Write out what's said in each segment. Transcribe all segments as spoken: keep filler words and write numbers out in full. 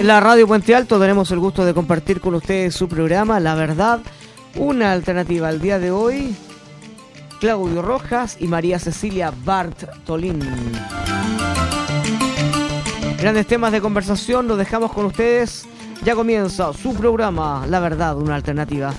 la Radio Puente Alto. Tenemos el gusto de compartir con ustedes su programa La Verdad, una alternativa. Al día de hoy, Claudio Rojas y María Cecilia Bartolín. Grandes temas de conversación, los dejamos con ustedes. Ya comienza su programa La Verdad, una alternativa.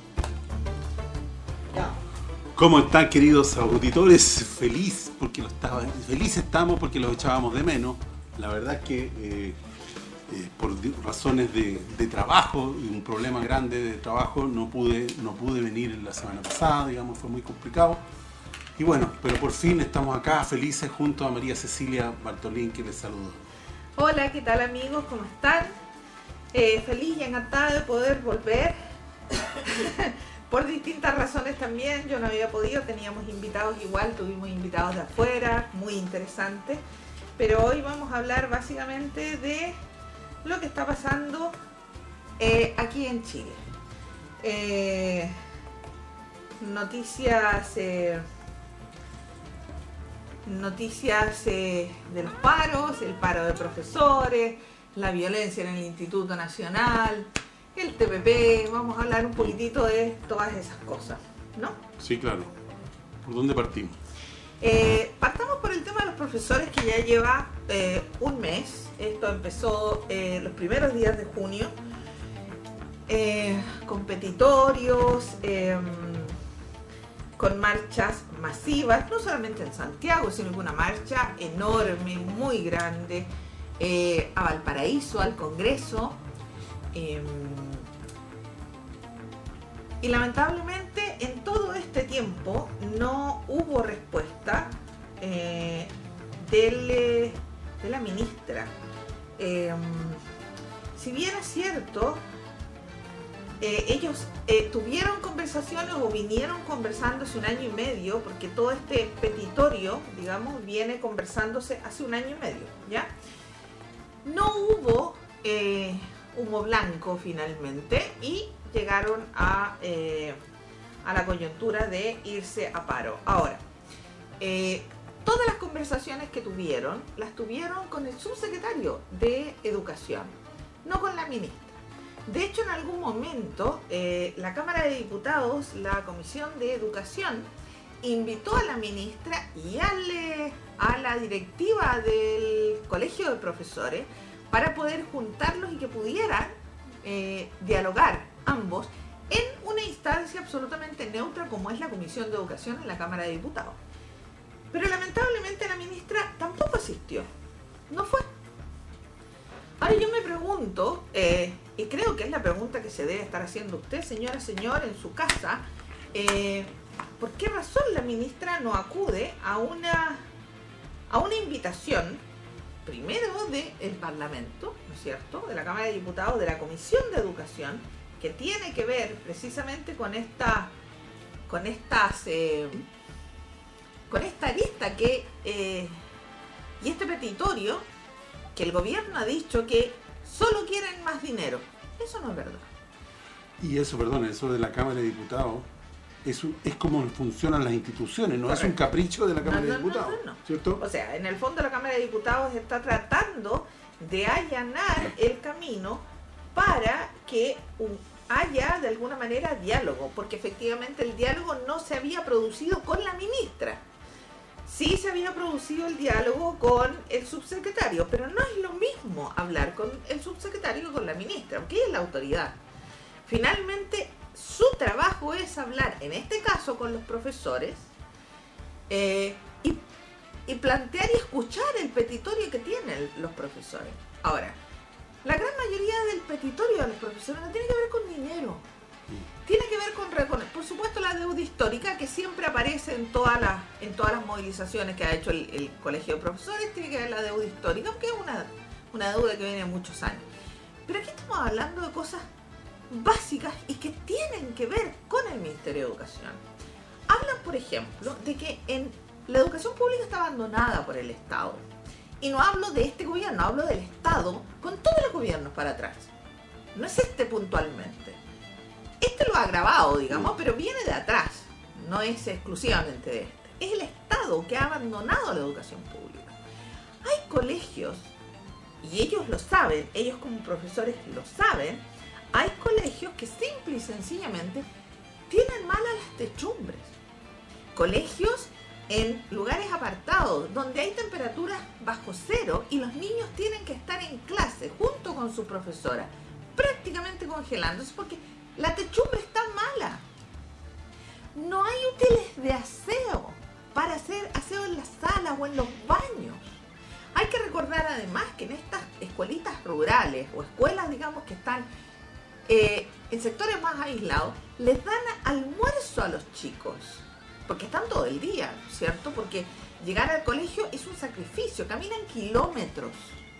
¿Cómo están, queridos auditores? Feliz porque lo estaba, feliz estamos porque los echábamos de menos. La verdad es que eh, eh, por razones de, de trabajo y un problema grande de trabajo no pude, no pude venir la semana pasada, digamos, fue muy complicado. Y bueno, pero por fin estamos acá felices junto a María Cecilia Bartolín, que les saludo. Hola, ¿qué tal, amigos? ¿Cómo están? Eh, feliz y encantada de poder volver. Por distintas razones también, yo no había podido, teníamos invitados igual, tuvimos invitados de afuera, muy interesantes, pero hoy vamos a hablar básicamente de lo que está pasando eh, aquí en Chile. Eh, noticias eh, noticias eh, de los paros, el paro de profesores, la violencia en el Instituto Nacional, el T P P, vamos a hablar un poquitito de todas esas cosas, ¿no? Sí, claro. ¿Por dónde partimos? Eh, partamos por el tema de los profesores, que ya lleva eh, un mes. Esto empezó eh, los primeros días de junio, eh, con petitorios, eh, con marchas masivas, no solamente en Santiago, sino que una marcha enorme, muy grande, eh, a Valparaíso, al Congreso. Eh, y lamentablemente en todo este tiempo no hubo respuesta eh, del, eh, de la ministra. Eh, si bien es cierto, eh, ellos eh, tuvieron conversaciones o vinieron conversando hace un año y medio, porque todo este petitorio, digamos, viene conversándose hace un año y medio, ¿ya? No hubo eh, humo blanco finalmente y llegaron a, eh, a la coyuntura de irse a paro. Ahora, eh, todas las conversaciones que tuvieron, las tuvieron con el subsecretario de Educación, no con la ministra. De hecho, en algún momento, eh, la Cámara de Diputados, la Comisión de Educación, invitó a la ministra y al, eh, a la directiva del Colegio de Profesores para poder juntarlos y que pudieran eh, dialogar ambos en una instancia absolutamente neutra como es la Comisión de Educación en la Cámara de Diputados. Pero lamentablemente la ministra tampoco asistió, no fue. Ahora yo me pregunto, eh, y creo que es la pregunta que se debe estar haciendo usted, señora, señor, en su casa, eh, ¿por qué razón la ministra no acude a una, a una invitación, primero del Parlamento, ¿no es cierto?, de la Cámara de Diputados, de la Comisión de Educación, que tiene que ver precisamente con esta, con estas, eh, con esta lista que, eh, y este petitorio, que el gobierno ha dicho que solo quieren más dinero. Eso no es verdad. Y eso, perdón, eso de la Cámara de Diputados, es, un, es como funcionan las instituciones, no Correcto. Es un capricho de la Cámara no, no, de Diputados, no, no, no. ¿Cierto? O sea, en el fondo la Cámara de Diputados está tratando de allanar el camino para que un, haya de alguna manera diálogo, porque efectivamente el diálogo no se había producido con la ministra. Sí se había producido el diálogo con el subsecretario, pero no es lo mismo hablar con el subsecretario que con la ministra, porque ella es la autoridad. Finalmente, su trabajo es hablar, en este caso con los profesores, eh, y, y plantear y escuchar el petitorio que tienen los profesores. Ahora, la gran mayoría del petitorio de los profesores no tiene que ver con dinero. Tiene que ver con, con, por supuesto, la deuda histórica que siempre aparece en todas las, en todas las movilizaciones que ha hecho el, el Colegio de Profesores. Tiene que ver la deuda histórica, aunque es una, una deuda que viene de muchos años. Pero aquí estamos hablando de cosas básicas y que tienen que ver con el Ministerio de Educación. Hablan, por ejemplo, de que en la educación pública está abandonada por el Estado. Y no hablo de este gobierno, hablo del Estado con todos los gobiernos para atrás. No es este puntualmente. Este lo ha agravado, digamos, pero viene de atrás. No es exclusivamente de este. Es el Estado que ha abandonado la educación pública. Hay colegios y ellos lo saben, ellos como profesores lo saben, hay colegios que simple y sencillamente tienen malas las techumbres. Colegios en lugares apartados, donde hay temperaturas bajo cero y los niños tienen que estar en clase junto con su profesora, prácticamente congelándose porque la techumbre está mala. No hay útiles de aseo para hacer aseo en las salas o en los baños. Hay que recordar además que en estas escuelitas rurales o escuelas, digamos, que están eh, en sectores más aislados, les dan almuerzo a los chicos, porque están todo el día, ¿cierto? Porque llegar al colegio es un sacrificio, caminan kilómetros.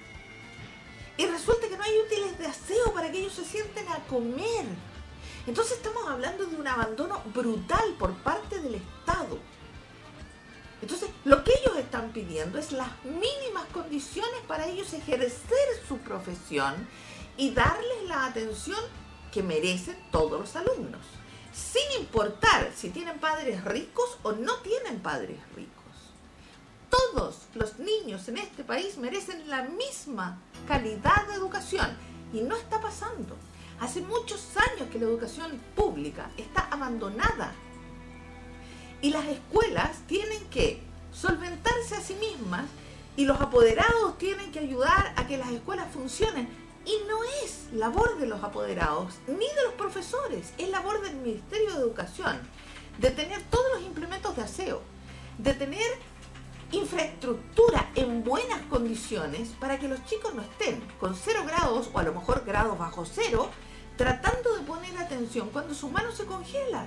Y resulta que no hay útiles de aseo para que ellos se sienten a comer. Entonces estamos hablando de un abandono brutal por parte del Estado. Entonces, lo que ellos están pidiendo es las mínimas condiciones para ellos ejercer su profesión y darles la atención que merecen todos los alumnos, sin importar si tienen padres ricos o no tienen padres ricos. Todos los niños en este país merecen la misma calidad de educación y no está pasando. Hace muchos años que la educación pública está abandonada. Y las escuelas tienen que solventarse a sí mismas y los apoderados tienen que ayudar a que las escuelas funcionen. Y no es labor de los apoderados ni de los profesores, es labor del Ministerio de Educación de tener todos los implementos de aseo, de tener infraestructura en buenas condiciones para que los chicos no estén con cero grados o a lo mejor grados bajo cero tratando de poner atención cuando sus manos se congelan.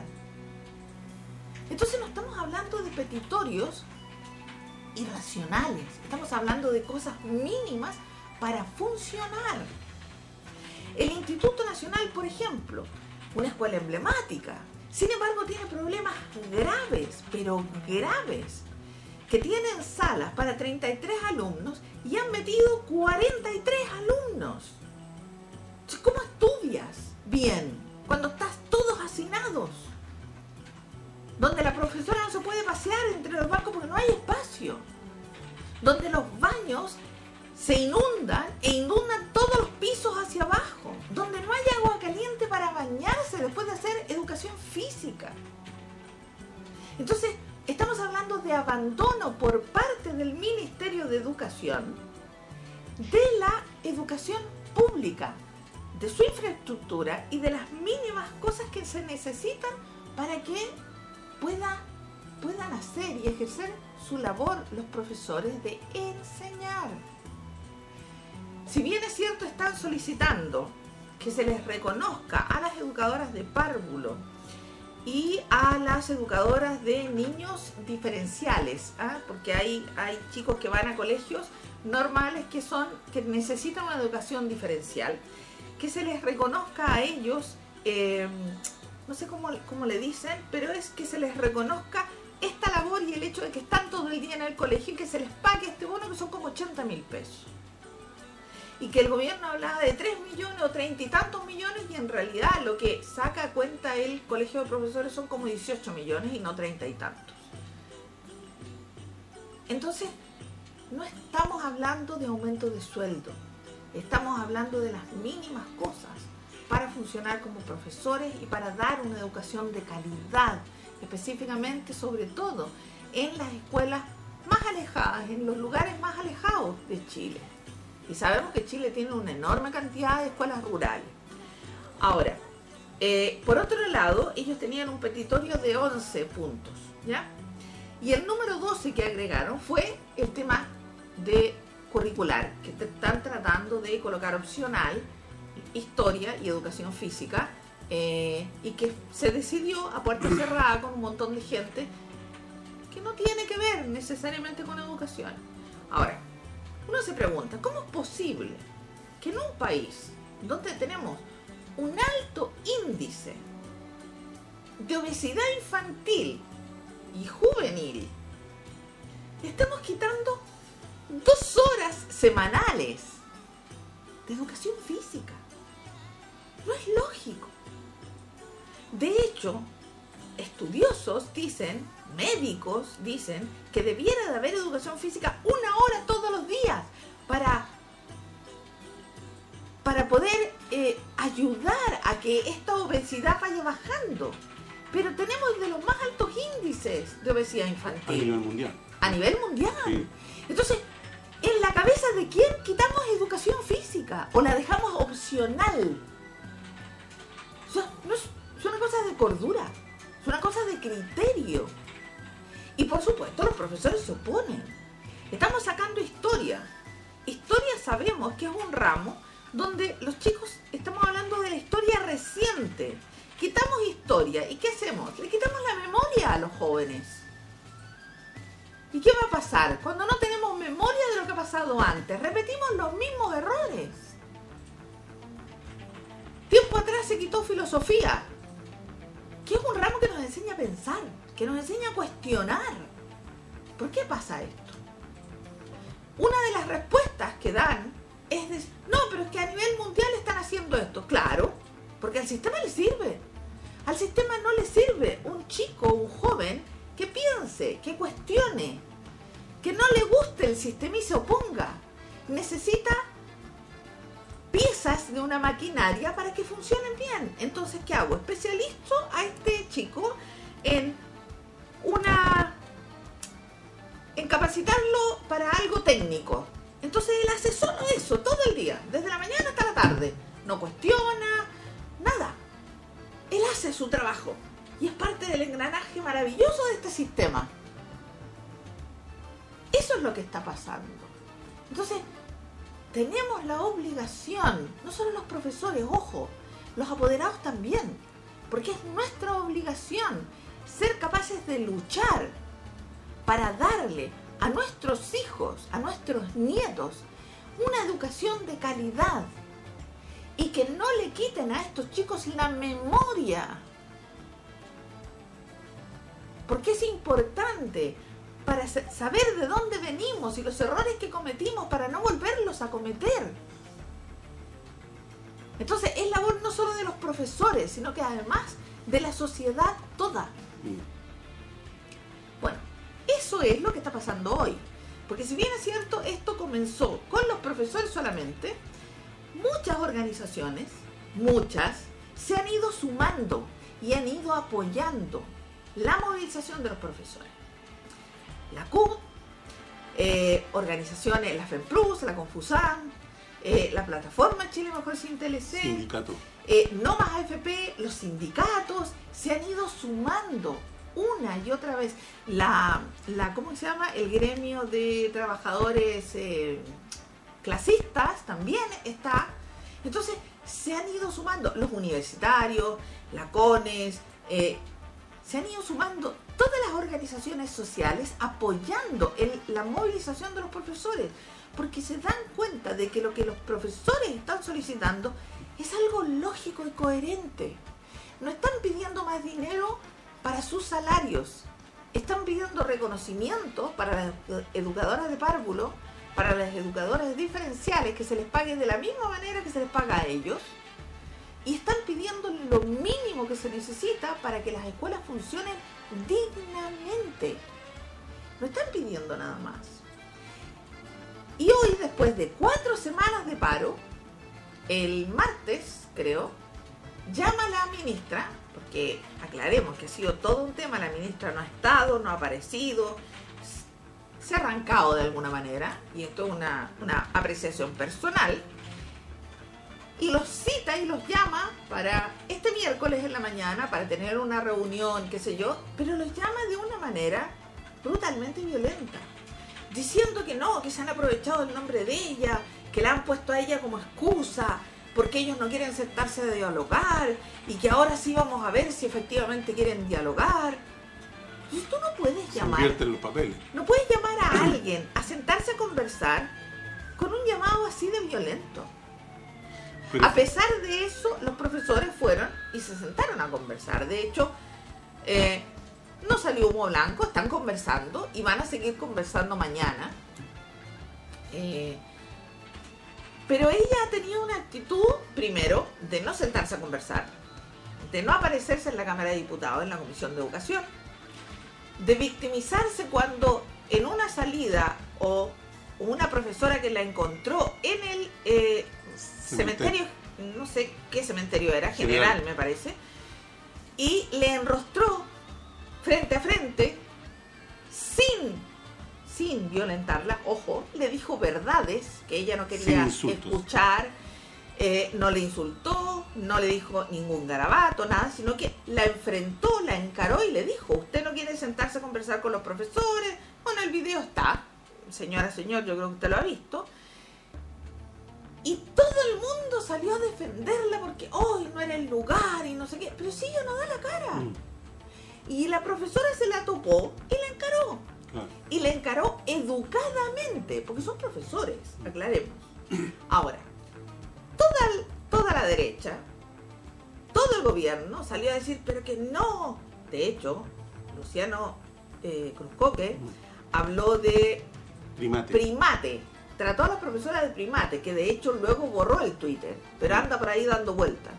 Entonces no estamos hablando de petitorios irracionales, estamos hablando de cosas mínimas para funcionar. El Instituto Nacional, por ejemplo, una escuela emblemática, sin embargo tiene problemas graves, pero graves, que tienen salas para treinta y tres alumnos y han metido cuarenta y tres alumnos. ¿Cómo estudias bien cuando estás todos hacinados? Donde la profesora no se puede pasear entre los bancos porque no hay espacio. Donde los baños se inundan e inundan todos los pisos hacia abajo. Donde no hay agua caliente para bañarse después de hacer educación física. Entonces, estamos hablando de abandono por parte del Ministerio de Educación de la educación pública, de su infraestructura y de las mínimas cosas que se necesitan para que pueda, puedan hacer y ejercer su labor los profesores de enseñar. Si bien es cierto, están solicitando que se les reconozca a las educadoras de párvulo y a las educadoras de niños diferenciales, ¿eh? Porque hay, hay chicos que van a colegios normales que, son, que necesitan una educación diferencial, que se les reconozca a ellos, eh, no sé cómo, cómo le dicen, pero es que se les reconozca esta labor y el hecho de que están todo el día en el colegio y que se les pague este bono que son como ochenta mil pesos. Y que el gobierno hablaba de tres millones o treinta y tantos millones y en realidad lo que saca a cuenta el colegio de profesores son como dieciocho millones y no treinta y tantos. Entonces, no estamos hablando de aumento de sueldo, estamos hablando de las mínimas cosas para funcionar como profesores y para dar una educación de calidad, específicamente, sobre todo, en las escuelas más alejadas, en los lugares más alejados de Chile. Y sabemos que Chile tiene una enorme cantidad de escuelas rurales. Ahora, eh, por otro lado, ellos tenían un petitorio de once puntos, ¿ya? Y el número doce que agregaron fue el tema de curricular, que están tratando de colocar opcional historia y educación física, eh, y que se decidió a puerta cerrada con un montón de gente que no tiene que ver necesariamente con educación. Ahora, uno se pregunta, ¿cómo es posible que en un país donde tenemos un alto índice de obesidad infantil y juvenil, estamos quitando dos horas semanales de educación física? No es lógico. De hecho, estudiosos dicen, médicos dicen, que debiera de haber educación física una hora todos los días para para poder eh, ayudar a que esta obesidad vaya bajando. Pero tenemos de los más altos índices de obesidad infantil. A nivel mundial. A nivel mundial. Sí. Entonces, ¿en la cabeza de quién quitamos educación física? ¿O la dejamos opcional? O sea, no es, es una cosa de cordura. Es una cosa de criterio. Y por supuesto, los profesores se oponen. Estamos sacando historia. Historia sabemos que es un ramo donde los chicos, estamos hablando de la historia reciente. Quitamos historia. ¿Y qué hacemos? Le quitamos la memoria a los jóvenes. ¿Y qué va a pasar? Cuando no tenemos memoria de lo que ha pasado antes, repetimos los mismos errores. Tiempo atrás se quitó filosofía, que es un ramo que nos enseña a pensar, que nos enseña a cuestionar. ¿Por qué pasa esto? Una de las respuestas que dan es decir, no, pero es que a nivel mundial están haciendo esto. Claro, porque al sistema le sirve. Al sistema no le sirve un chico o un joven que piense, que cuestione, que no le guste el sistema y se oponga. Necesita piezas de una maquinaria para que funcionen bien. Entonces, ¿qué hago? Especializo a este chico en una en capacitarlo para algo técnico. Entonces él hace solo eso todo el día, desde la mañana hasta la tarde. No cuestiona, nada. Él hace su trabajo y es parte del engranaje maravilloso de este sistema. Eso es lo que está pasando. Entonces, tenemos la obligación, no solo los profesores, ojo, los apoderados también, porque es nuestra obligación ser capaces de luchar para darle a nuestros hijos, a nuestros nietos, una educación de calidad y que no le quiten a estos chicos la memoria. Porque es importante para saber de dónde venimos y los errores que cometimos para no volverlos a cometer. Entonces es labor no solo de los profesores, sino que además de la sociedad toda. Bueno, eso es lo que está pasando hoy. Porque si bien es cierto, esto comenzó con los profesores solamente, muchas organizaciones, muchas, se han ido sumando y han ido apoyando la movilización de los profesores. La C U T, eh, organizaciones, la FEMPLUS, la Confusan, eh, la plataforma Chile Mejor Sin T L C, Sindicato. Eh, No Más A F P, los sindicatos, se han ido sumando una y otra vez. La, la ¿cómo se llama? El gremio de trabajadores eh, clasistas también está. Entonces, se han ido sumando los universitarios, la CONES, eh, se han ido sumando todas las organizaciones sociales apoyando el, la movilización de los profesores, porque se dan cuenta de que lo que los profesores están solicitando es algo lógico y coherente. No están pidiendo más dinero para sus salarios, están pidiendo reconocimiento para las educadoras de párvulo, para las educadoras diferenciales, que se les pague de la misma manera que se les paga a ellos, y están pidiendo lo mínimo que se necesita para que las escuelas funcionen dignamente. No están pidiendo nada más. Y hoy, después de cuatro semanas de paro, el martes, creo, llama la ministra, porque aclaremos que ha sido todo un tema, la ministra no ha estado, no ha aparecido, se ha arrancado de alguna manera, y esto es una, una apreciación personal, y los cita y los llama para este miércoles en la mañana para tener una reunión, qué sé yo, pero los llama de una manera brutalmente violenta, diciendo que no, que se han aprovechado del nombre de ella, que la han puesto a ella como excusa, porque ellos no quieren sentarse a dialogar, y que ahora sí vamos a ver si efectivamente quieren dialogar. Entonces tú no puedes llamar, Se invierten los papeles. no puedes llamar a alguien a sentarse a conversar con un llamado así de violento. Pero, A pesar de eso, los profesores fueron y se sentaron a conversar. De hecho, eh, no salió humo blanco, están conversando y van a seguir conversando mañana. Eh, pero ella ha tenido una actitud, primero, de no sentarse a conversar, de no aparecerse en la Cámara de Diputados, en la Comisión de Educación, de victimizarse cuando en una salida o una profesora que la encontró en el... Eh, cementerio, no sé qué cementerio era, General, General me parece, y le enrostró frente a frente, sin, sin violentarla, ojo, le dijo verdades que ella no quería escuchar, eh, no le insultó, no le dijo ningún garabato, nada, sino que la enfrentó, la encaró y le dijo, usted no quiere sentarse a conversar con los profesores. Bueno, el video está, señora, señor, yo creo que usted lo ha visto. Y todo el mundo salió a defenderla porque hoy no era el lugar y no sé qué. Pero sí, ella no da la cara. Mm. Y la profesora se la topó y la encaró. Claro. Y la encaró educadamente, porque son profesores, aclaremos. Ahora, toda, toda la derecha, todo el gobierno salió a decir, pero que no. De hecho, Luciano eh, Cruzcoque mm. habló de primate. primate. Trató a la profesora de primate, que de hecho luego borró el Twitter, pero anda por ahí dando vueltas.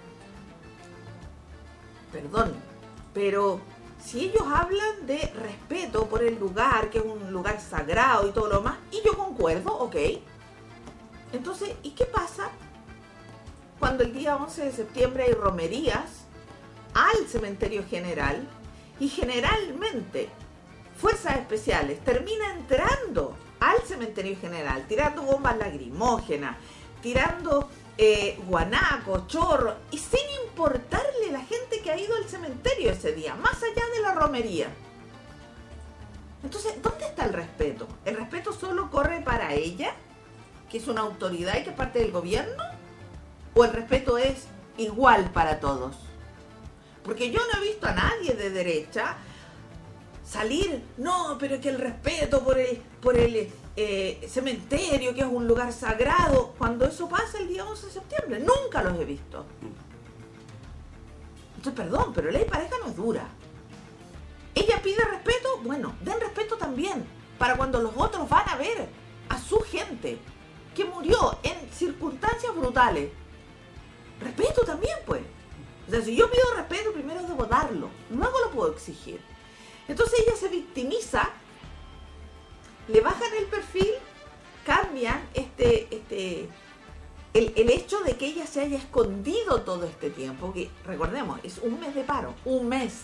Perdón, pero si ellos hablan de respeto por el lugar, que es un lugar sagrado y todo lo demás, y yo concuerdo, ok. Entonces, ¿y qué pasa cuando el día once de septiembre hay romerías al cementerio general y generalmente fuerzas especiales terminan entrando al cementerio general, tirando bombas lacrimógenas, tirando eh, guanacos, chorros, y sin importarle la gente que ha ido al cementerio ese día, más allá de la romería? Entonces, ¿dónde está el respeto? ¿El respeto solo corre para ella, que es una autoridad y que es parte del gobierno? ¿O el respeto es igual para todos? Porque yo no he visto a nadie de derecha salir, no, pero que el respeto por el, por el eh, cementerio, que es un lugar sagrado, cuando eso pasa el día once de septiembre. Nunca los he visto. Entonces, perdón, pero ley pareja no es dura. Ella pide respeto, bueno, den respeto también, para cuando los otros van a ver a su gente que murió en circunstancias brutales. Respeto también, pues. O sea, si yo pido respeto, primero debo darlo, luego lo puedo exigir. Entonces ella se victimiza, le bajan el perfil, cambian este, este, el, el hecho de que ella se haya escondido todo este tiempo, que recordemos, es un mes de paro, un mes.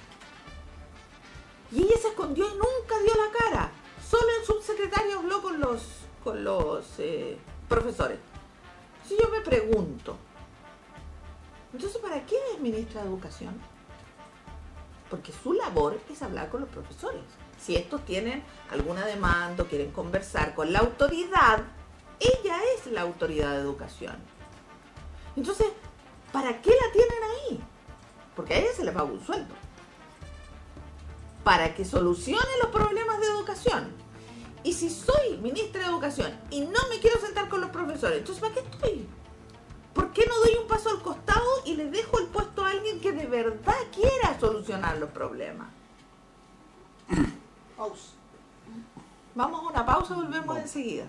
Y ella se escondió y nunca dio la cara. Solo el subsecretario habló con los, con los eh, profesores. Si yo me pregunto, entonces, ¿para qué es ministra de Educación? Porque su labor es hablar con los profesores. Si estos tienen alguna demanda o quieren conversar con la autoridad, ella es la autoridad de educación. Entonces, ¿para qué la tienen ahí? Porque a ella se le paga un sueldo. Para que solucione los problemas de educación. Y si soy ministra de Educación y no me quiero sentar con los profesores, entonces ¿para qué estoy? ¿Por qué no doy un paso al costado y le dejo el puesto a alguien que de verdad quiera solucionar los problemas? Pausa. Vamos a una pausa y volvemos Vamos. enseguida.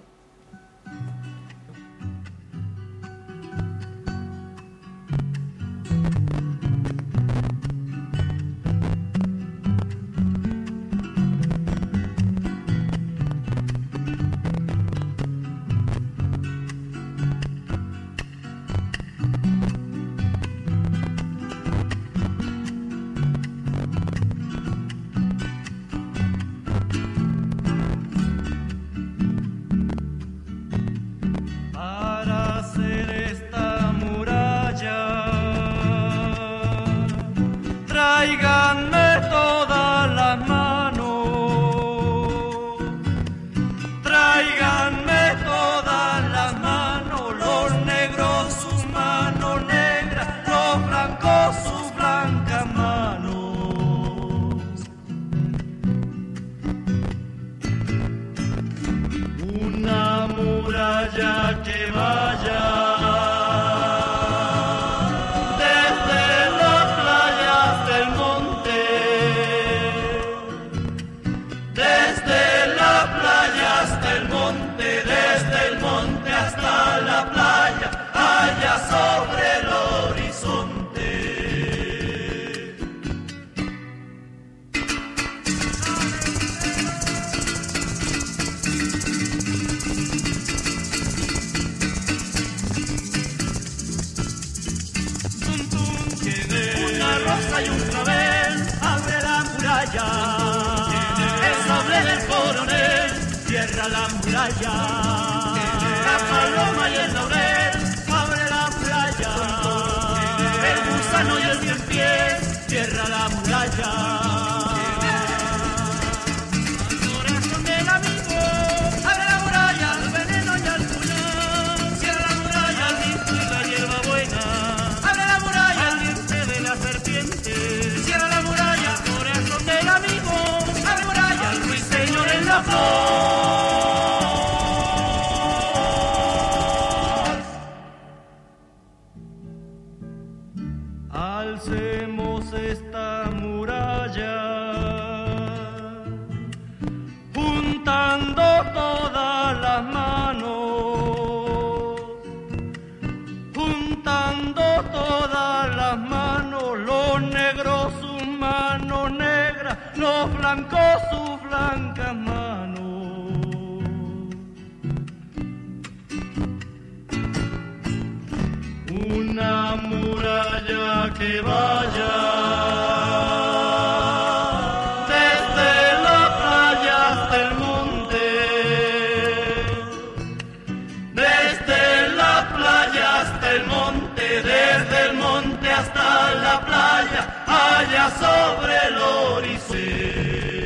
muralla, el sable del coronel cierra la muralla, la paloma y el laurel abre la muralla, el gusano y el cien pies cierra la muralla. Alcemos esta muralla, juntando todas las manos, juntando todas las manos, los negros sus manos negras, los blancos sus blancas manos. Una muralla que vaya desde la playa hasta el monte, desde la playa hasta el monte, desde el monte hasta la playa, allá sobre el horizonte.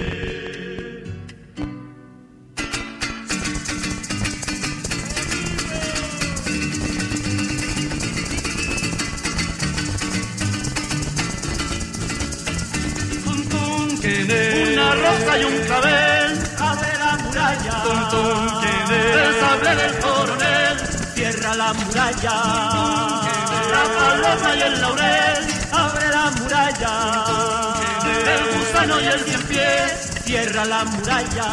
Una rosa y un clavel abre la muralla, tum, tum, el sable del coronel cierra la muralla, la paloma y el laurel abre la muralla, el gusano y el cien pies cierra la muralla.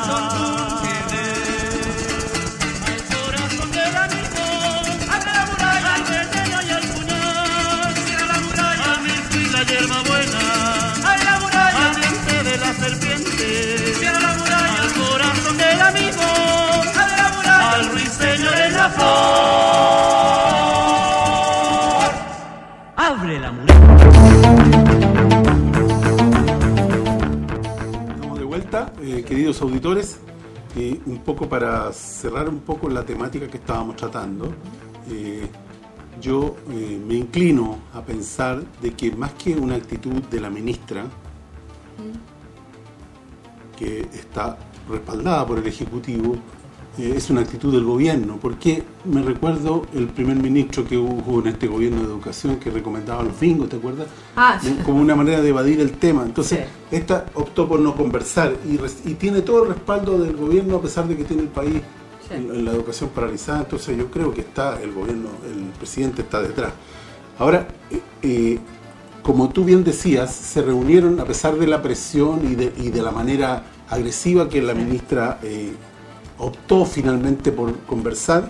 Al corazón del amigo abre la muralla, al veneno y el puñal cierra la muralla, al mirto y la hierba buena abre la muralla, al diente de la serpiente cierra la muralla, al corazón del amigo abre la muralla, al ruiseñor en la flor abre la muralla. Estamos de vuelta, eh, queridos auditores, eh, un poco para cerrar un poco la temática que estábamos tratando. eh, yo eh, me inclino a pensar de que más que una actitud de la ministra, que está respaldada por el Ejecutivo, eh, es una actitud del gobierno, porque me recuerdo el primer ministro que hubo en este gobierno de educación que recomendaba los bingos, ¿te acuerdas? Ah, sí. Como una manera de evadir el tema. Entonces, Sí. esta optó por no conversar y, y tiene todo el respaldo del gobierno, a pesar de que tiene el país Sí. en, en la educación paralizada. Entonces yo creo que está el gobierno, el presidente está detrás. Ahora, eh, eh, como tú bien decías, se reunieron a pesar de la presión y de, y de la manera agresiva que la ministra eh, optó finalmente por conversar.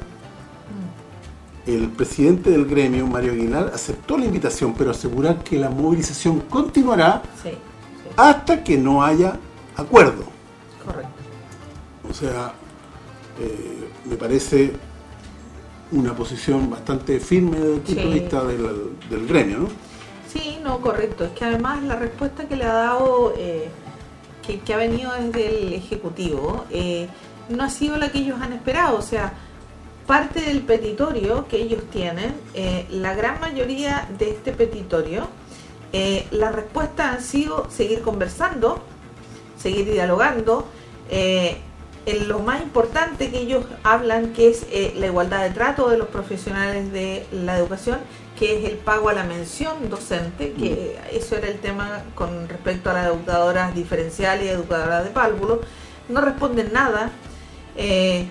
El presidente del gremio, Mario Aguilar, aceptó la invitación, pero asegurar que la movilización continuará Sí, sí, hasta que no haya acuerdo. correcto. O sea, eh, me parece una posición bastante firme desde el punto Sí. de vista del, del gremio, ¿no? Sí, no, correcto. Es que además la respuesta que le ha dado, eh, que, que ha venido desde el Ejecutivo, eh, no ha sido la que ellos han esperado. O sea, parte del petitorio que ellos tienen, eh, la gran mayoría de este petitorio, eh, las respuestas han sido seguir conversando, seguir dialogando, eh, en lo más importante que ellos hablan, que es eh, la igualdad de trato de los profesionales de la educación, que es el pago a la mención docente, que eso era el tema con respecto a las educadoras diferenciales y educadoras de párvulo. No responden nada. Eh,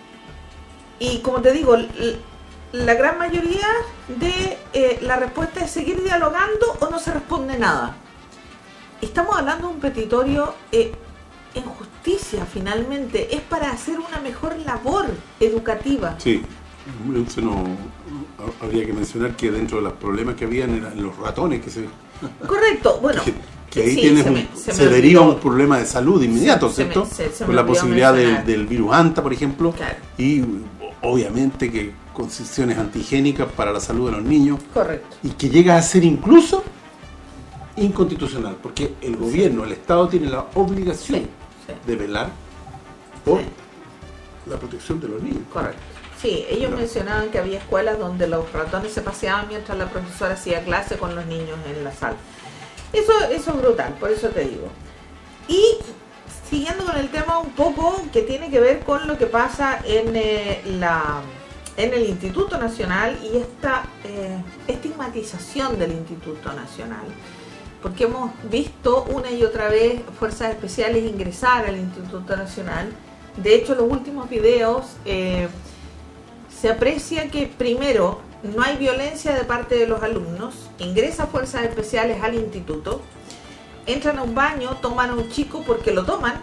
y como te digo, l- la gran mayoría de eh, la respuesta es seguir dialogando o no se responde nada. Estamos hablando de un petitorio eh, en justicia, finalmente. Es para hacer una mejor labor educativa. Sí, eso no, habría que mencionar que dentro de los problemas que habían eran los ratones que se... Correcto, bueno. que, que ahí sí, tienes se un- me- se se, me deriva olvidó. un problema de salud inmediato, Se me- ¿cierto? se- se me Con la olvidó posibilidad del, mencionar. del virus anta, por ejemplo, Claro. y obviamente que condiciones antihigiénicas para la salud de los niños, Correcto. y que llega a ser incluso inconstitucional, porque el gobierno, el Estado tiene la obligación Sí, sí. de velar por Sí. la protección de los niños. Correcto. Sí, ellos No. mencionaban que había escuelas donde los ratones se paseaban mientras la profesora hacía clase con los niños en la sala. Eso, eso es brutal, por eso te digo. Y siguiendo con el tema un poco que tiene que ver con lo que pasa en, eh, la, en el Instituto Nacional y esta eh, estigmatización del Instituto Nacional. Porque hemos visto una y otra vez fuerzas especiales ingresar al Instituto Nacional. De hecho, los últimos videos eh, se aprecia que primero no hay violencia de parte de los alumnos, ingresan fuerzas especiales al instituto, entran a un baño, toman a un chico porque lo toman,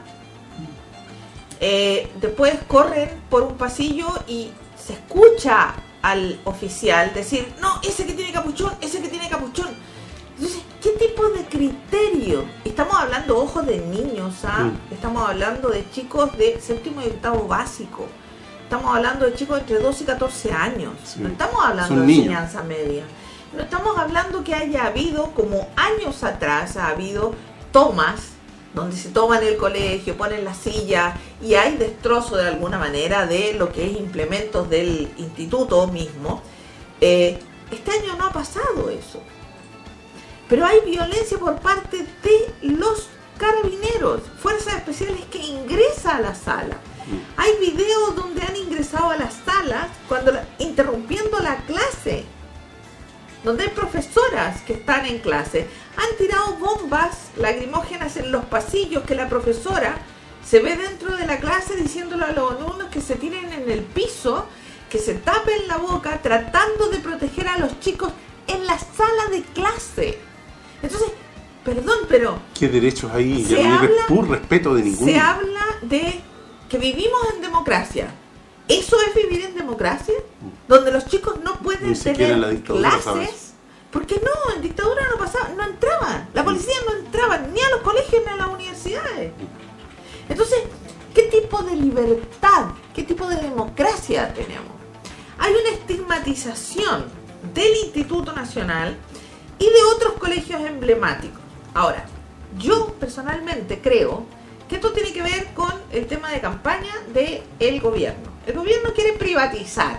eh, después corren por un pasillo y se escucha al oficial decir, no, ese que tiene capuchón, ese que tiene capuchón. Entonces, ¿qué tipo de criterio? Estamos hablando, ojos de niños, ¿ah? Sí. Estamos hablando de chicos de séptimo y octavo básico. Estamos hablando de chicos entre doce y catorce años. Sí. No estamos hablando Son de niños. enseñanza media. No estamos hablando que haya habido, como años atrás, ha habido tomas donde se toman el colegio, ponen la silla y hay destrozo de alguna manera de lo que es implementos del instituto mismo. Eh, este año no ha pasado eso. Pero hay violencia por parte de los carabineros, fuerzas especiales que ingresan a la sala. Hay videos donde han ingresado a las salas cuando la- interrumpiendo la clase, donde hay profesoras que están en clase, han tirado bombas lacrimógenas en los pasillos que la profesora se ve dentro de la clase diciéndole a los alumnos que se tiren en el piso, que se tapen la boca, tratando de proteger a los chicos en la sala de clase. Entonces, perdón, pero ¿Qué derechos hay? Se Ya no hay habla- res- un respeto de ninguno. se habla de que vivimos en democracia. ¿Eso es vivir en democracia? Donde los chicos no pueden Ni siquiera tener en la dictadura, clases. ¿sabes? Porque no, en dictadura no pasaba, no entraban. La policía no entraba ni a los colegios ni a las universidades. Entonces, ¿qué tipo de libertad, qué tipo de democracia tenemos? Hay una estigmatización del Instituto Nacional y de otros colegios emblemáticos. Ahora, yo personalmente creo que esto tiene que ver con el tema de campaña del gobierno. El gobierno quiere privatizar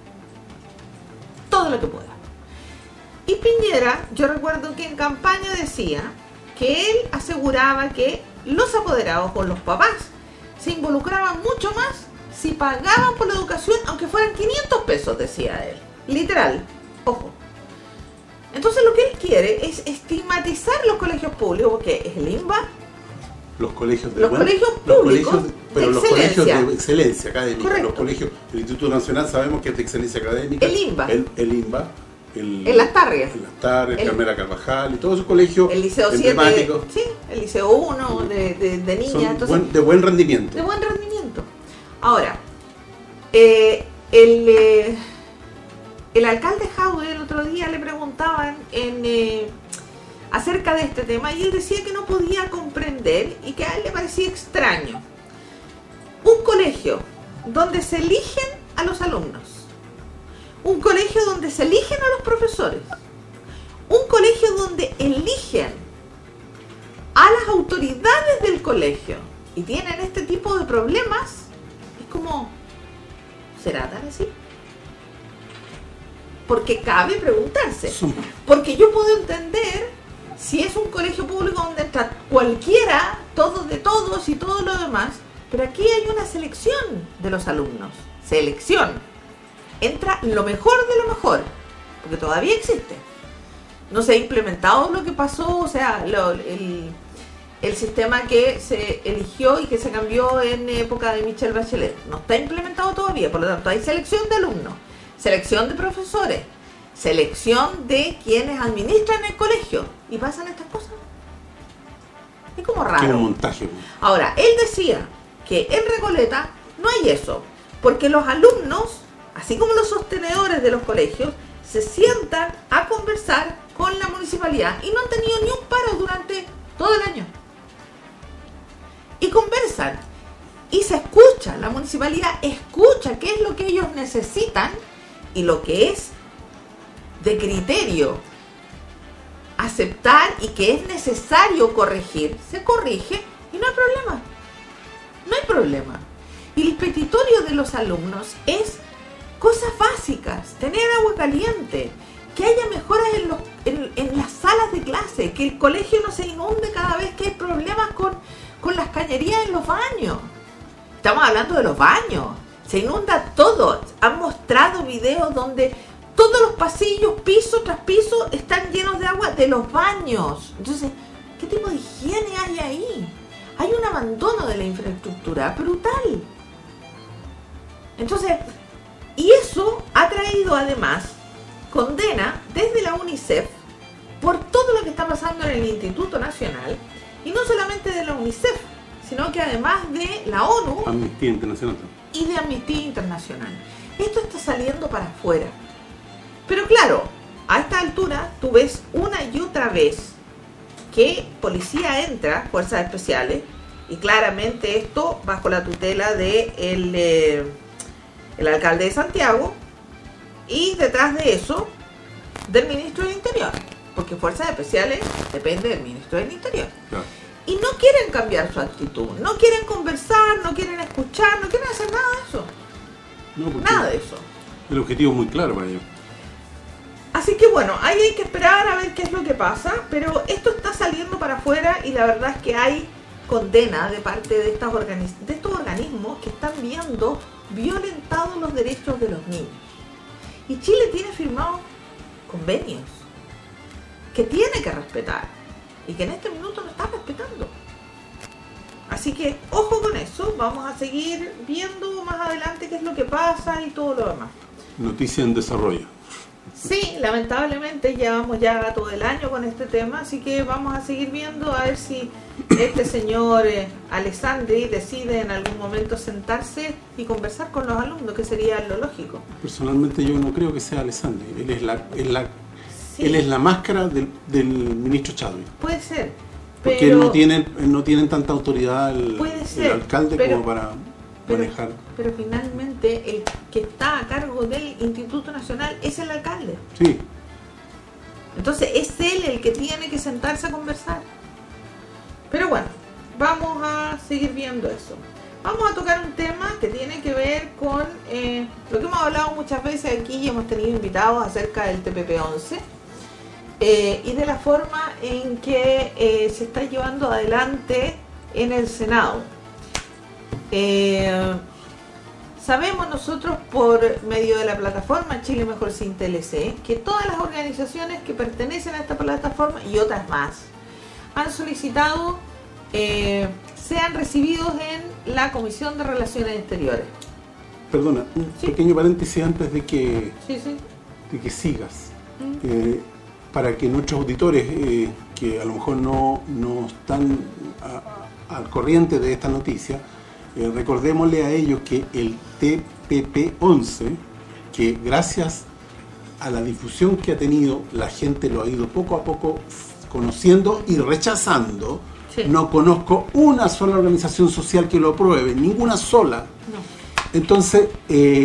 todo lo que pueda. Y Piñera, yo recuerdo que en campaña decía que él aseguraba que los apoderados o los papás se involucraban mucho más si pagaban por la educación, aunque fueran quinientos pesos, decía él. Literal, ojo. Entonces lo que él quiere es estigmatizar los colegios públicos, porque es el INBA, Los colegios de Los buen- colegios los públicos colegios de- pero de los colegios excelencia. de excelencia académica, Correcto. los colegios, el Instituto Nacional sabemos que es de excelencia académica, El INBA. el, el INBA, el, En Las Tarrias. el Las Tarrias, El- Carmela Carvajal y todos esos colegios el Liceo siete, emblemáticos sí, el Liceo uno de, de, de niñas, son entonces, buen- de buen rendimiento. de buen rendimiento. Ahora, eh, el, eh, el alcalde Jaude el otro día le preguntaban en, eh, acerca de este tema y él decía que no podía comprender y que a él le parecía extraño. Un colegio donde se eligen a los alumnos, un colegio donde se eligen a los profesores, un colegio donde eligen a las autoridades del colegio y tienen este tipo de problemas, es como, ¿será tan así? Porque cabe preguntarse. Son- Porque yo puedo entender si es un colegio público donde entra cualquiera, todos de todos y todo lo demás, pero aquí hay una selección de los alumnos. Selección. Entra lo mejor de lo mejor, porque todavía existe. No se ha implementado lo que pasó, o sea, lo- el, el sistema que se eligió y que se cambió en época de Michelle Bachelet. No está implementado todavía, por lo tanto hay selección de alumnos, selección de profesores, selección de quienes administran el colegio. Y pasan estas cosas. Es como que raro. un montaje. Ahora, él decía que en Recoleta no hay eso, porque los alumnos, así como los sostenedores de los colegios, se sientan a conversar con la municipalidad y no han tenido ni un paro durante todo el año. Y conversan, y se escucha, la municipalidad escucha qué es lo que ellos necesitan y lo que es de criterio aceptar y que es necesario corregir, se corrige y no hay problema. No hay problema. Y el petitorio de los alumnos es cosas básicas, tener agua caliente, que haya mejoras en, los, en, en las salas de clase, que el colegio no se inunde cada vez que hay problemas con, con las cañerías en los baños. Estamos hablando de los baños, se inunda todo. Han mostrado videos donde todos los pasillos, piso tras piso, están llenos de agua de los baños. Entonces, ¿qué tipo de higiene hay ahí? Hay un abandono de la infraestructura brutal. Entonces, y eso ha traído además condena desde la UNICEF por todo lo que está pasando en el Instituto Nacional, y no solamente de la UNICEF, sino que además de la ONU, Amnistía Internacional, y de Amnistía Internacional. Esto está saliendo para afuera. Pero claro, a esta altura tú ves una y otra vez que policía entra, fuerzas especiales, y claramente esto bajo la tutela de el, eh, el alcalde de Santiago, y detrás de eso del ministro del Interior, porque fuerzas especiales depende del ministro del Interior. claro. Y no quieren cambiar su actitud, no quieren conversar, no quieren escuchar, no quieren hacer nada de eso. No, porque Nada de eso. el objetivo es muy claro para ellos. Así que bueno, ahí hay que esperar a ver qué es lo que pasa, pero esto está saliendo para afuera y la verdad es que hay condena de parte de, estas organiz- de estos organismos que están viendo violentados los derechos de los niños. Y Chile tiene firmado convenios que tiene que respetar y que en este minuto no está respetando. Así que ojo con eso, vamos a seguir viendo más adelante qué es lo que pasa y todo lo demás. Noticia en desarrollo. Sí, lamentablemente llevamos ya todo el año con este tema, así que vamos a seguir viendo a ver si este señor eh, Alessandri decide en algún momento sentarse y conversar con los alumnos, que sería lo lógico. Personalmente yo no creo que sea Alessandri. Él es la, es la, Sí, él es la máscara del, del ministro Chadwick. puede ser, Porque pero, no tienen, no tienen tanta autoridad el, Puede el ser, alcalde pero- como para pero, manejar. pero finalmente el que está a cargo del Instituto Nacional es el alcalde. Sí, Entonces es él el que tiene que sentarse a conversar. Pero bueno, vamos a seguir viendo eso. Vamos a tocar un tema que tiene que ver con eh, lo que hemos hablado muchas veces aquí y hemos tenido invitados acerca del T P P once eh, y de la forma en que eh, se está llevando adelante en el Senado. Eh, Sabemos nosotros por medio de la plataforma Chile Mejor Sin T L C que todas las organizaciones que pertenecen a esta plataforma y otras más han solicitado eh, sean recibidos en la Comisión de Relaciones Exteriores. perdona, un Sí. pequeño paréntesis antes de que, Sí, sí. de que sigas. Mm. Eh, para que nuestros auditores eh, que a lo mejor no, no están a- a- al corriente de esta noticia, eh, recordémosle a ellos que el T P P once, que gracias a la difusión que ha tenido, la gente lo ha ido poco a poco conociendo y rechazando. Sí. No conozco una sola organización social que lo apruebe, ninguna sola. No. Entonces, eh,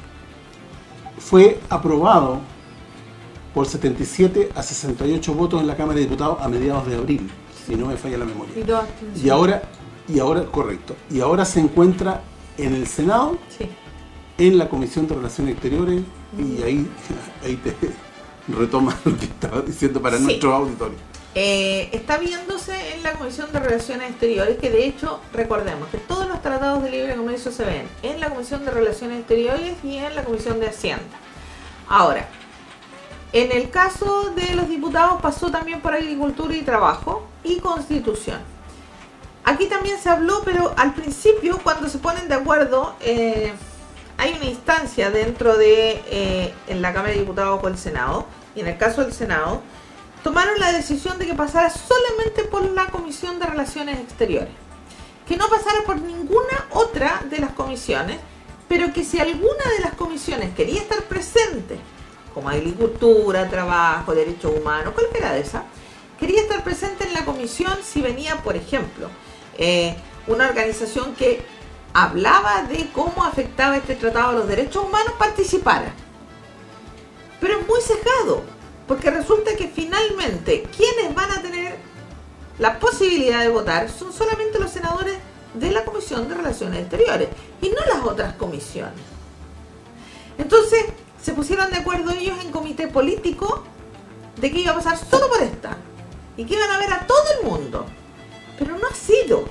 fue aprobado por setenta y siete a sesenta y ocho votos en la Cámara de Diputados a mediados de abril, si no me falla la memoria. Y dos abstenciones. Y ahora, y ahora, correcto, y ahora se encuentra en el Senado, Sí. en la Comisión de Relaciones Exteriores, y ahí, ahí te retoma lo que estaba diciendo para Sí. nuestros auditores. Eh, está viéndose en la Comisión de Relaciones Exteriores, que de hecho, recordemos que todos los tratados de libre comercio se ven en la Comisión de Relaciones Exteriores y en la Comisión de Hacienda. Ahora, en el caso de los diputados pasó también por Agricultura y Trabajo y Constitución. Aquí también se habló, pero al principio, cuando se ponen de acuerdo, eh, hay una instancia dentro de eh, en la Cámara de Diputados o el Senado, y en el caso del Senado, tomaron la decisión de que pasara solamente por la Comisión de Relaciones Exteriores, que no pasara por ninguna otra de las comisiones, pero que si alguna de las comisiones quería estar presente, como Agricultura, Trabajo, Derechos Humanos, cualquiera de esas, quería estar presente en la comisión si venía, por ejemplo, eh, una organización que hablaba de cómo afectaba este tratado a los derechos humanos, participara. Pero es muy sesgado, porque resulta que finalmente quienes van a tener la posibilidad de votar son solamente los senadores de la Comisión de Relaciones Exteriores y no las otras comisiones. Entonces se pusieron de acuerdo ellos en comité político de que iba a pasar solo por esta y que iban a ver a todo el mundo, pero no ha sido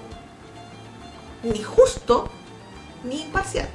ni justo ni imparcial.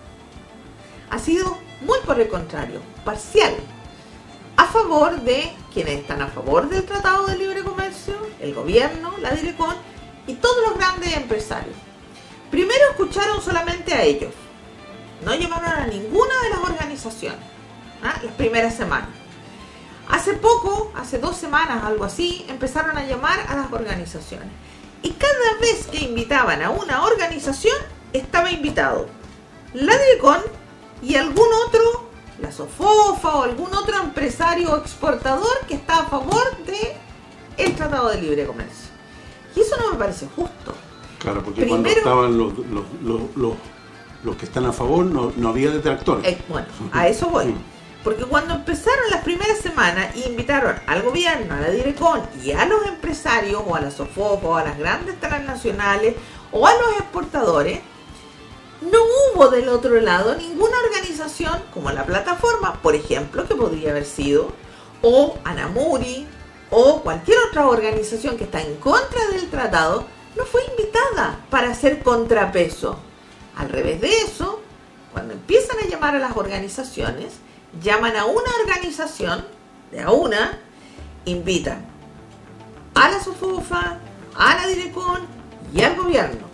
Ha sido muy por el contrario, parcial, a favor de quienes están a favor del Tratado de Libre Comercio, el gobierno, la Direcon y todos los grandes empresarios. Primero escucharon solamente a ellos, no llamaron a ninguna de las organizaciones, ¿ah? Las primeras semanas. Hace poco, hace dos semanas, algo así, empezaron a llamar a las organizaciones. Y cada vez que invitaban a una organización, estaba invitado la Direcon y algún otro, la SOFOFA o algún otro empresario exportador que está a favor del Tratado de Libre Comercio. Y eso no me parece justo. Claro, porque Primero, cuando estaban los, los, los, los, los que están a favor, no, no había detractores. Eh, bueno, a eso voy. Porque cuando empezaron las primeras semanas y invitaron al gobierno, a la Direcon y a los empresarios, o a la SOFOFA, o a las grandes transnacionales, o a los exportadores, no hubo del otro lado ninguna organización como la plataforma, por ejemplo, que podría haber sido, o Anamuri, o cualquier otra organización que está en contra del tratado, no fue invitada para hacer contrapeso. Al revés de eso, cuando empiezan a llamar a las organizaciones, llaman a una organización, de a una, invitan a la SOFOFA, a la Direcon y al gobierno.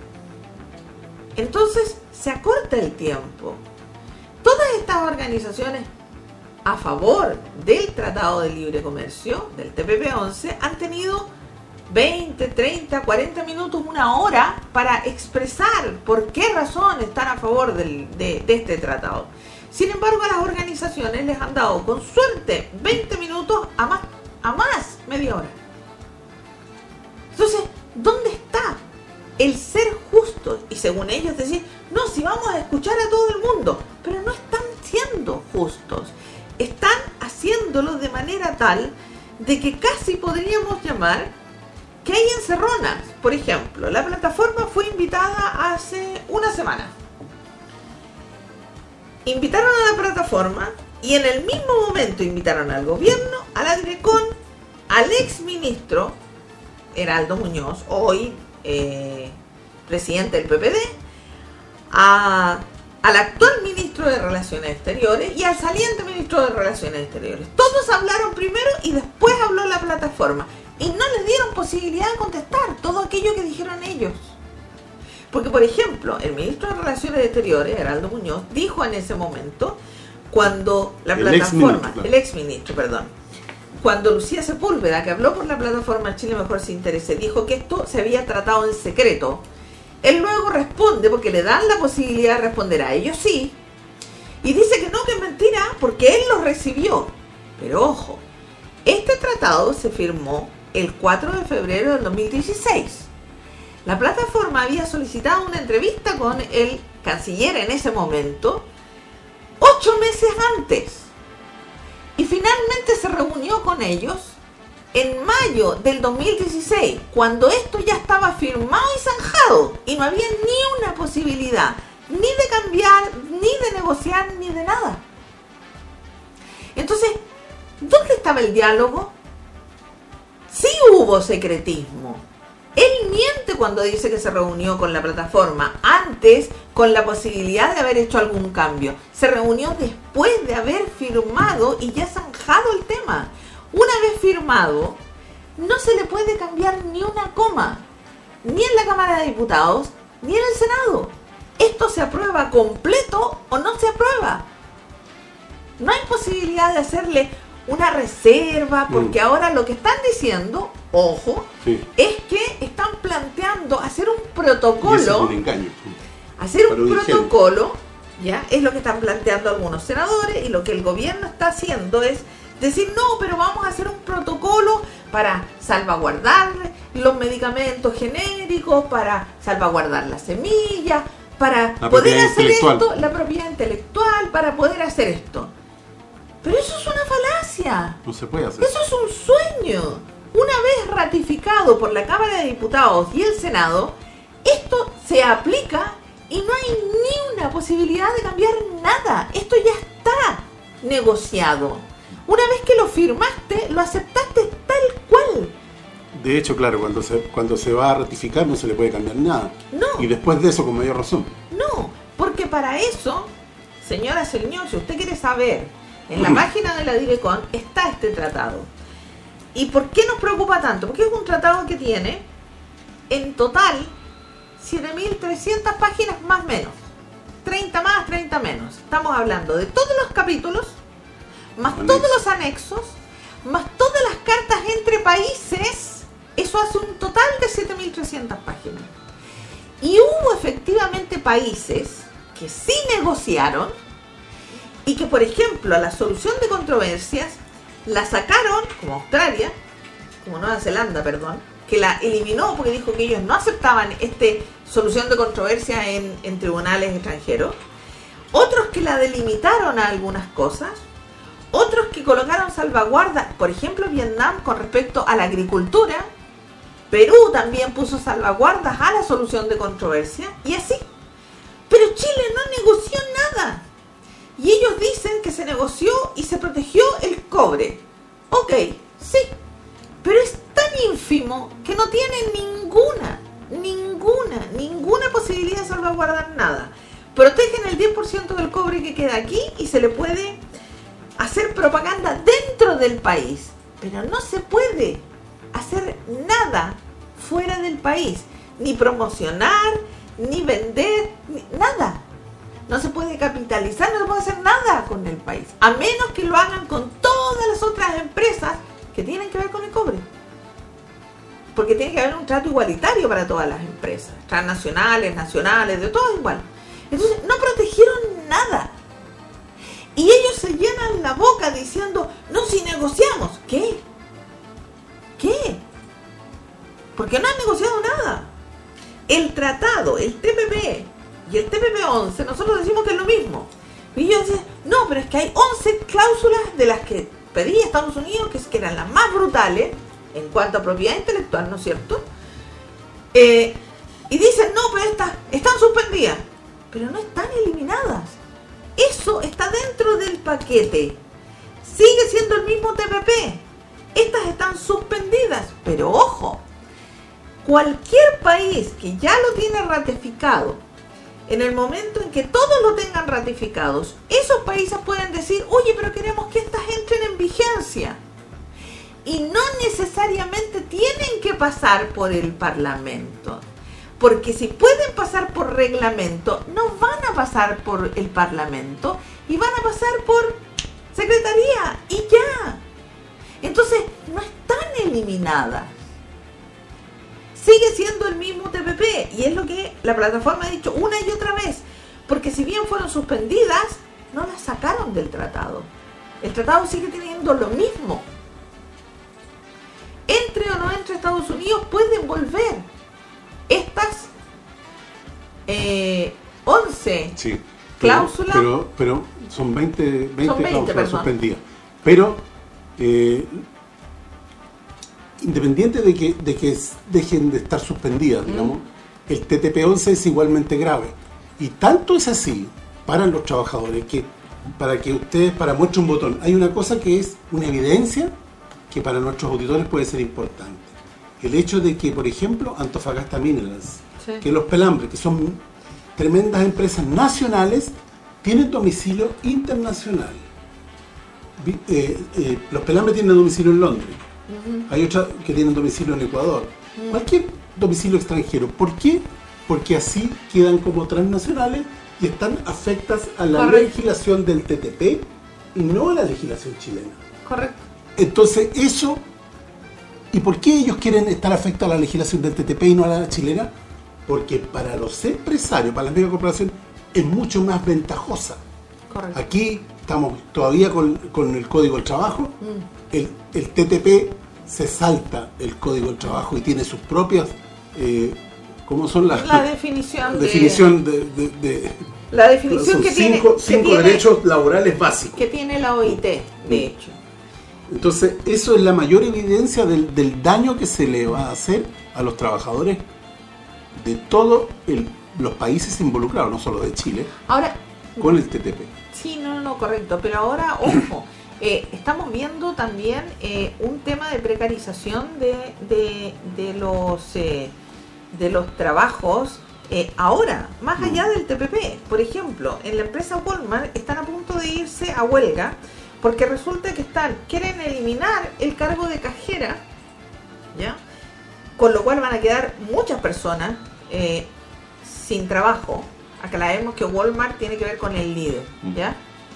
Entonces se acorta el tiempo. Todas estas organizaciones a favor del Tratado de Libre Comercio, del T P P once, han tenido veinte, treinta, cuarenta minutos, una hora para expresar por qué razón están a favor del, de, de este tratado. Sin embargo, a las organizaciones les han dado, con suerte, veinte minutos a más, a más media hora. Entonces, ¿dónde está el ser justo? Y según ellos decir, no, si vamos a escuchar a todo el mundo, pero no están siendo justos. Están haciéndolo de manera tal de que casi podríamos llamar que hay encerronas. Por ejemplo, la plataforma fue invitada hace una semana. Invitaron a la plataforma y en el mismo momento invitaron al gobierno, a la Direcon, al ex ministro Heraldo Muñoz, hoy eh, presidente del P P D, a, al actual ministro de Relaciones Exteriores y al saliente ministro de Relaciones Exteriores. Todos hablaron primero y después habló la plataforma. Y no les dieron posibilidad de contestar todo aquello que dijeron ellos. Porque, por ejemplo, el ministro de Relaciones Exteriores, Heraldo Muñoz, dijo en ese momento, cuando la el plataforma, ex claro. el exministro, perdón, cuando Lucía Sepúlveda, que habló por la plataforma Chile Mejor Se Interese, dijo que esto se había tratado en secreto, él luego responde, porque le dan la posibilidad de responder a ellos, sí, y dice que no, que es mentira, porque él lo recibió. Pero ojo, este tratado se firmó el cuatro de febrero del dos mil dieciséis. La plataforma había solicitado una entrevista con el canciller en ese momento, ocho meses antes. Y finalmente se reunió con ellos en mayo del dos mil dieciséis, cuando esto ya estaba firmado y zanjado, y no había ni una posibilidad, ni de cambiar, ni de negociar, ni de nada. Entonces, ¿dónde estaba el diálogo? Sí hubo secretismo. Él miente cuando dice que se reunió con la plataforma antes con la posibilidad de haber hecho algún cambio. Se reunió después de haber firmado y ya zanjado el tema. Una vez firmado, no se le puede cambiar ni una coma, ni en la Cámara de Diputados, ni en el Senado. Esto se aprueba completo o no se aprueba. No hay posibilidad de hacerle una reserva, porque mm. ahora lo que están diciendo, ojo, sí. es que están planteando hacer un protocolo, un engaño. hacer un Pero protocolo, ya es lo que están planteando algunos senadores, y lo que el gobierno está haciendo es decir, no, pero vamos a hacer un protocolo para salvaguardar los medicamentos genéricos, para salvaguardar las semillas, para la poder hacer esto, la propiedad intelectual, para poder hacer esto. Pero eso es una falacia. gracia. No se puede hacer. Eso es un sueño. Una vez ratificado por la Cámara de Diputados y el Senado, esto se aplica y no hay ni una posibilidad de cambiar nada. Esto ya está negociado. Una vez que lo firmaste, lo aceptaste tal cual. De hecho, claro, cuando se, cuando se va a ratificar no se le puede cambiar nada. No. Y después de eso, con mayor razón. No, porque para eso, señora, señor, si usted quiere saber, en la página de la Direcon está este tratado. ¿Y por qué nos preocupa tanto? Porque es un tratado que tiene, en total, siete mil trescientas páginas más menos. treinta más, treinta menos. Estamos hablando de todos los capítulos, más Anexo. todos los anexos, más todas las cartas entre países. Eso hace un total de siete mil trescientas páginas. Y hubo efectivamente países que sí negociaron y que, por ejemplo, a la solución de controversias la sacaron, como Australia, como Nueva Zelanda, perdón, que la eliminó porque dijo que ellos no aceptaban este solución de controversias en, en tribunales extranjeros. Otros que la delimitaron a algunas cosas. Otros que colocaron salvaguardas, por ejemplo, Vietnam con respecto a la agricultura. Perú también puso salvaguardas a la solución de controversia, y así. Pero Chile no negoció nada. Y ellos dicen que se negoció y se protegió el cobre. Ok, sí. Pero es tan ínfimo que no tiene ninguna, ninguna, ninguna posibilidad de salvaguardar nada. Protegen el diez por ciento del cobre que queda aquí y se le puede hacer propaganda dentro del país. Pero no se puede hacer nada fuera del país, ni promocionar, ni vender, ni nada. No se puede capitalizar, no se puede hacer nada con el país, a menos que lo hagan con todas las otras empresas que tienen que ver con el cobre. Porque tiene que haber un trato igualitario para todas las empresas, transnacionales, nacionales, de todo igual. Entonces no protegieron nada. Y ellos se llenan la boca diciendo, no, si negociamos. ¿Qué? ¿Qué? Porque no han negociado nada. El tratado, el T P P y el T P P once, nosotros decimos que es lo mismo. Y ellos dicen, no, pero es que hay once cláusulas de las que pedía Estados Unidos, que eran las más brutales en cuanto a propiedad intelectual, ¿no es cierto? Eh, y dicen, no, pero estas están suspendidas. Pero no están eliminadas. Eso está dentro del paquete. Sigue siendo el mismo T P P. Estas están suspendidas, pero ojo, cualquier país que ya lo tiene ratificado, en el momento en que todos lo tengan ratificados, esos países pueden decir, oye, pero queremos que estas entren en vigencia. Y no necesariamente tienen que pasar por el Parlamento, porque si pueden pasar por reglamento, no van a pasar por el Parlamento y van a pasar por Secretaría y ya. Entonces, no están eliminadas. Sigue siendo el mismo T P P y es lo que la plataforma ha dicho una y otra vez, porque si bien fueron suspendidas, no las sacaron del tratado. El tratado sigue teniendo lo mismo. Entre o no entre Estados Unidos, pueden volver estas eh, once sí, cláusulas. Pero, pero, pero son veinte, veinte, son veinte cláusulas perdón. suspendidas. Pero eh, independiente de que, de que dejen de estar suspendidas, digamos, mm. el T T P once es igualmente grave. Y tanto es así para los trabajadores que, para que ustedes, para muestra un botón, hay una cosa que es una evidencia que para nuestros auditores puede ser importante. El hecho de que, por ejemplo, Antofagasta Minerals, sí. que los Pelambres, que son tremendas empresas nacionales, tienen domicilio internacional. Eh, eh, los Pelambres tienen domicilio en Londres. Uh-huh. Hay otras que tienen domicilio en Ecuador. Uh-huh. Cualquier domicilio extranjero. ¿Por qué? Porque así quedan como transnacionales y están afectas a la Correcto. legislación del T T P y no a la legislación chilena. Correcto. Entonces, eso... ¿Y por qué ellos quieren estar afectos a la legislación del T T P y no a la chilena? Porque para los empresarios, para las megacorporaciones, es mucho más ventajosa. Correcto. Aquí estamos todavía con, con el Código del Trabajo. Mm. El, el T T P se salta el Código del Trabajo y tiene sus propias... Eh, ¿Cómo son las...? La definición, definición de... de, de, de la definición que cinco, tiene... Cinco que derechos tiene, laborales básicos. Que tiene la O I T, de hecho. Entonces, eso es la mayor evidencia del, del daño que se le va a hacer a los trabajadores de todos los países involucrados, no solo de Chile, Ahora, con el T T P. sí, no, no, correcto, pero ahora, ojo, eh, estamos viendo también eh, un tema de precarización de, de, de los eh, de los trabajos eh, ahora, más allá del T P P. Por ejemplo, en la empresa Walmart están a punto de irse a huelga porque resulta que están quieren eliminar el cargo de cajera, ¿ya? Con lo cual van a quedar muchas personas eh, sin trabajo. Aclaremos que Walmart tiene que ver con el líder, ¿ya?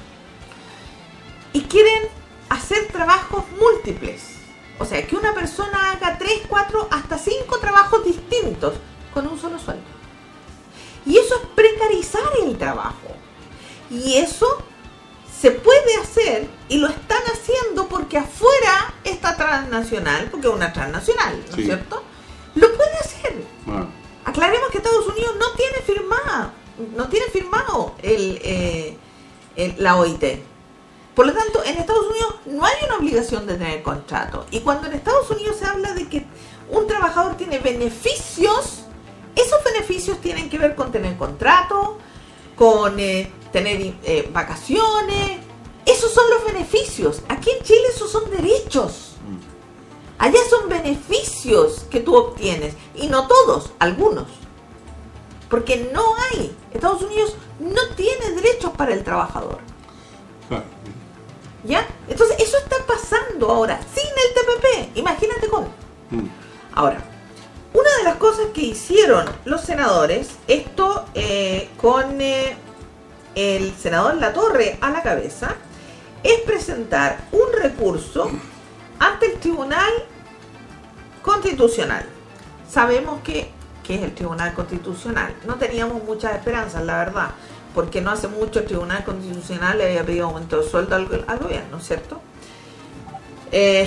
Y quieren hacer trabajos múltiples. O sea, que una persona haga tres, cuatro, hasta cinco trabajos distintos con un solo sueldo. Y eso es precarizar el trabajo. Y eso se puede hacer, y lo están haciendo porque afuera está transnacional, porque es una transnacional, ¿no es Sí. cierto? Lo puede hacer. Bueno, Aclaremos que Estados Unidos no tiene firmado, no tiene firmado el, eh, el- la O I T. Por lo tanto, en Estados Unidos no hay una obligación de tener contrato. Y cuando en Estados Unidos se habla de que un trabajador tiene beneficios, esos beneficios tienen que ver con tener contrato, con eh, tener eh, vacaciones. Esos son los beneficios. Aquí en Chile esos son derechos. Allá son beneficios que tú obtienes. Y no todos, algunos. Porque no hay. Estados Unidos no tiene derechos para el trabajador. claro. ¿Ya? Entonces eso está pasando ahora, sin el T P P. Imagínate cómo. Mm. Ahora, una de las cosas que hicieron los senadores, esto eh, con eh, el senador Latorre a la cabeza, es presentar un recurso ante el Tribunal Constitucional. Sabemos que, que es el Tribunal Constitucional. No teníamos muchas esperanzas, la verdad, porque no hace mucho el Tribunal Constitucional le había pedido aumento de sueldo al, al gobierno, ¿cierto? Eh,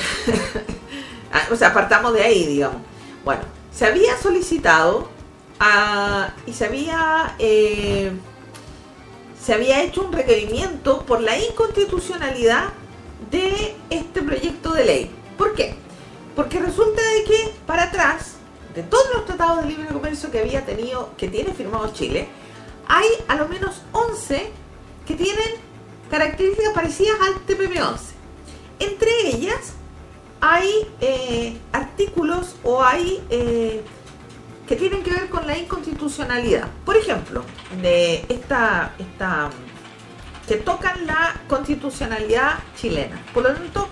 o sea, partamos de ahí, digamos. Bueno, se había solicitado a, y se había eh, se había hecho un requerimiento por la inconstitucionalidad de este proyecto de ley. ¿Por qué? Porque resulta de que para atrás de todos los tratados de libre comercio que había tenido, que tiene firmado Chile, hay a lo menos once que tienen características parecidas al T P P once. Entre ellas hay eh, artículos o hay eh, que tienen que ver con la inconstitucionalidad. Por ejemplo, de esta, esta que tocan la constitucionalidad chilena. Por lo tanto,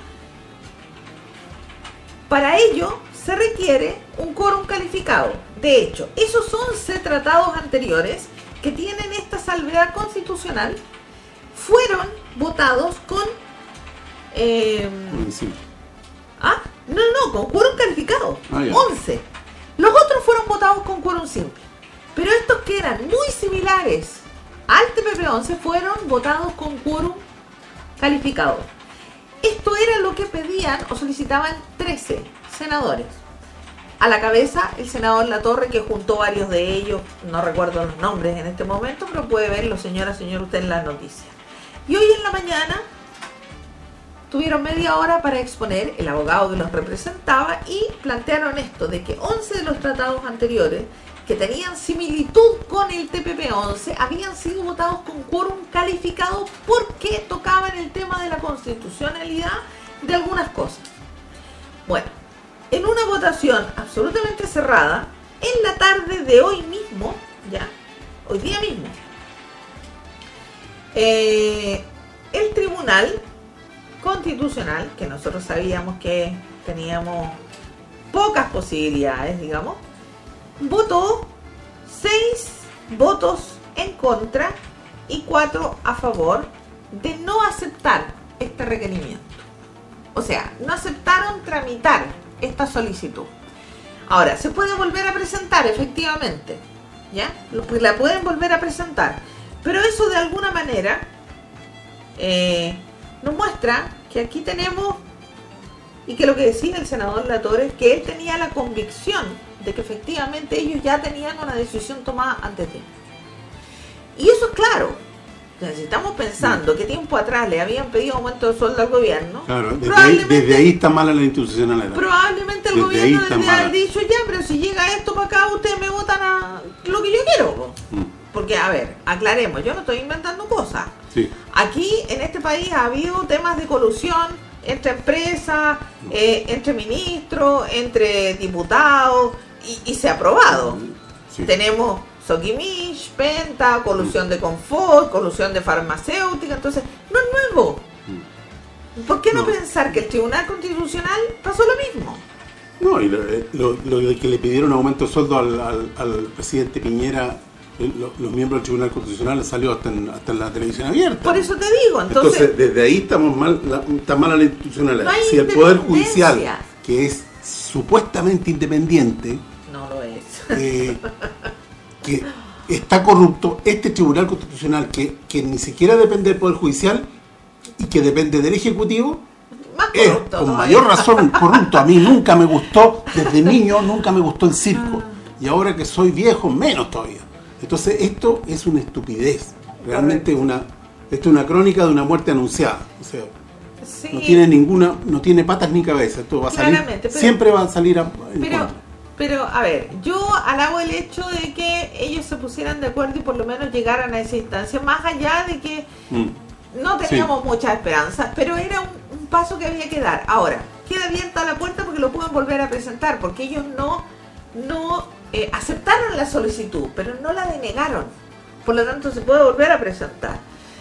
para ello se requiere un quórum calificado. De hecho, esos once tratados anteriores que tienen esta salvedad constitucional fueron votados con eh, Muy simple. ah, no, no, con quórum calificado. Ah, ya. once. Los otros fueron votados con quórum simple. Pero estos que eran muy similares al T P P once fueron votados con quórum calificado. Esto era lo que pedían o solicitaban trece senadores. A la cabeza el senador Latorre, que juntó varios de ellos, no recuerdo los nombres en este momento, pero puede verlo, señora, señor, usted en las noticias. Y hoy en la mañana tuvieron media hora para exponer, el abogado que los representaba, y plantearon esto, de que once de los tratados anteriores que tenían similitud con el T P P once habían sido votados con quórum calificado porque tocaban el tema de la constitucionalidad de algunas cosas. Bueno, en una votación absolutamente cerrada, en la tarde de hoy mismo, ya, hoy día mismo, eh, el Tribunal Constitucional, que nosotros sabíamos que teníamos pocas posibilidades, digamos, votó seis votos en contra y cuatro a favor de no aceptar este requerimiento. O sea, no aceptaron tramitar esta solicitud. Ahora, se puede volver a presentar, efectivamente, ¿ya? Pues la pueden volver a presentar, pero eso de alguna manera eh, nos muestra que aquí tenemos, y que lo que decía el senador Latorre es que él tenía la convicción de que efectivamente ellos ya tenían una decisión tomada antes de él. Y eso es claro, Entonces, si estamos pensando que tiempo atrás le habían pedido aumento de sueldo al gobierno, Claro, desde ahí, desde ahí está mala la institucionalidad. Probablemente el Desde ahí gobierno está debe haber mala. dicho ya, pero si llega esto para acá, ustedes me votan a lo que yo quiero. po". Mm, Porque, a ver, aclaremos, yo no estoy inventando cosas. sí. Aquí, en este país, ha habido temas de colusión entre empresas, eh, entre ministros, entre diputados, y, y se ha aprobado. Sí. Tenemos Soquimich, Penta, colusión de Confort, colusión de farmacéutica, entonces, no es nuevo. ¿Por qué no, No. pensar que el Tribunal Constitucional pasó lo mismo? No, y lo, lo- lo de que le pidieron aumento de sueldo al, al- al presidente Piñera, eh, lo- los miembros del Tribunal Constitucional salió hasta en, hasta en la televisión abierta. Por eso te digo, entonces, Entonces, desde ahí estamos mal, la, está mala la institucionalidad. No hay Si el Poder independencia. Judicial, que es supuestamente independiente, no lo es. eh, que está corrupto, este Tribunal Constitucional, que, que ni siquiera depende del Poder Judicial y que depende del Ejecutivo, Más es corrupto con todavía. mayor razón corrupto. A mí nunca me gustó, desde niño nunca me gustó el circo. Y ahora que soy viejo, menos todavía. Entonces esto es una estupidez. Realmente una, esto es una crónica de una muerte anunciada. O sea, Sí, no tiene ninguna, no tiene patas ni cabeza. Esto va a salir, Claramente, pero- siempre va a salir a, en pero, contra. pero, a ver, yo alabo el hecho de que ellos se pusieran de acuerdo y por lo menos llegaran a esa instancia, más allá de que Mm. no teníamos muchas esperanzas, pero era un, un paso que había que dar. Ahora, queda abierta la puerta porque lo pueden volver a presentar, porque ellos no, no eh, aceptaron la solicitud, pero no la denegaron. Por lo tanto, se puede volver a presentar.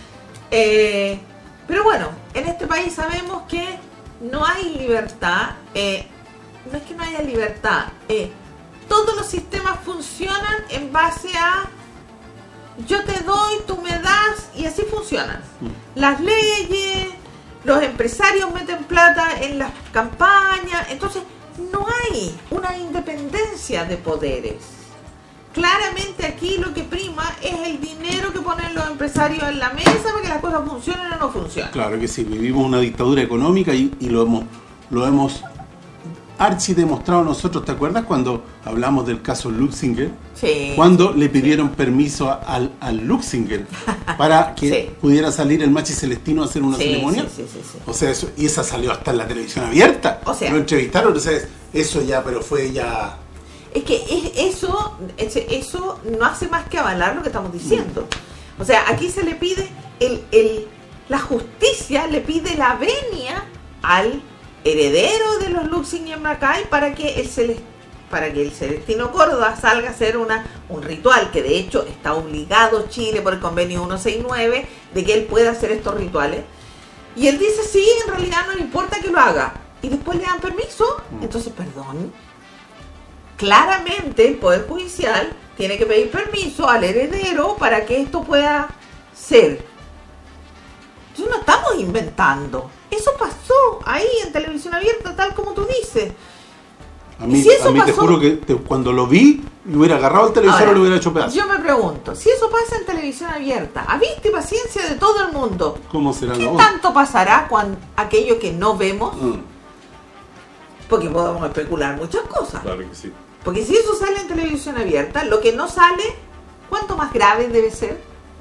Eh, pero bueno, en este país sabemos que no hay libertad. eh, no es que no haya libertad. eh, todos los sistemas funcionan en base a yo te doy, tú me das, y así funcionan. Las leyes, los empresarios meten plata en las campañas, entonces no hay una independencia de poderes. Claramente aquí lo que prima es el dinero que ponen los empresarios en la mesa para que las cosas funcionen o no funcionen. Claro que sí, vivimos una dictadura económica y, y lo hemos lo hemos archi demostrado nosotros. ¿Te acuerdas cuando hablamos del caso Luxinger? Sí. Cuando le pidieron permiso a- al, al Luxinger para que Sí. pudiera salir el Machi Celestino a hacer una Sí, ceremonia. sí, sí, sí, sí. O sea, eso, y esa salió hasta en la televisión abierta. O sea- lo entrevistaron, o sea, eso ya, pero fue ya... Es que es- eso, ese- eso no hace más que avalar lo que estamos diciendo. O sea, aquí se le pide, el, el, la justicia le pide la venia al heredero de los Luxinger Macay para que el Celes- para que el Celestino Córdoba salga a hacer una, un ritual, que de hecho está obligado Chile por el convenio ciento sesenta y nueve de que él pueda hacer estos rituales. Y él dice, sí, en realidad no le importa que lo haga. Y después le dan permiso. Entonces, perdón. Claramente el Poder Judicial tiene que pedir permiso al heredero para que esto pueda ser. Entonces no estamos inventando. Eso pasó ahí en televisión abierta, tal como tú dices. A mí, ¿Y si eso a mí te pasó? juro que te- cuando lo vi, le hubiera agarrado el televisor Ahora, y lo hubiera hecho pedazos. yo me pregunto, si eso pasa en televisión abierta, a vista y paciencia de todo el mundo, ¿Cómo será ¿qué la voz? tanto pasará con aquello que no vemos? Mm, Porque podemos especular muchas cosas. claro que sí. Porque si eso sale en televisión abierta, lo que no sale, ¿cuánto más grave debe ser?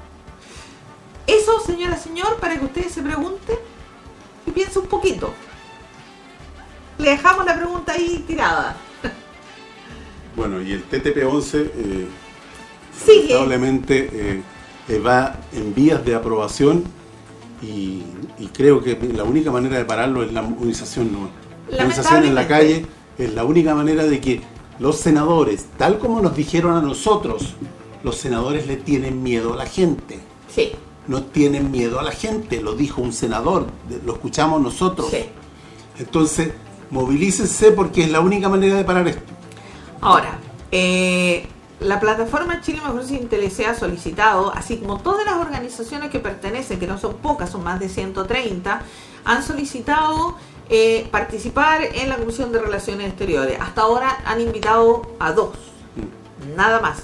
Eso, señora, señor, para que ustedes se pregunten y piensen un poquito. Le dejamos la pregunta ahí tirada. Bueno, y el T T P once eh, Sigue. lamentablemente eh, eh, va en vías de aprobación y, y creo que la única manera de pararlo es la movilización, ¿no? La movilización en la calle es la única manera de que los senadores, tal como nos dijeron a nosotros, los senadores le tienen miedo a la gente. Sí, No tienen miedo a la gente, lo dijo un senador, lo escuchamos nosotros. sí. Entonces, movilícense porque es la única manera de parar esto. Ahora, eh, la plataforma Chile Mejor Sin T L C ha solicitado, así como todas las organizaciones que pertenecen, que no son pocas, son más de ciento treinta, han solicitado eh, participar en la Comisión de Relaciones Exteriores. Hasta ahora han invitado a dos, nada más.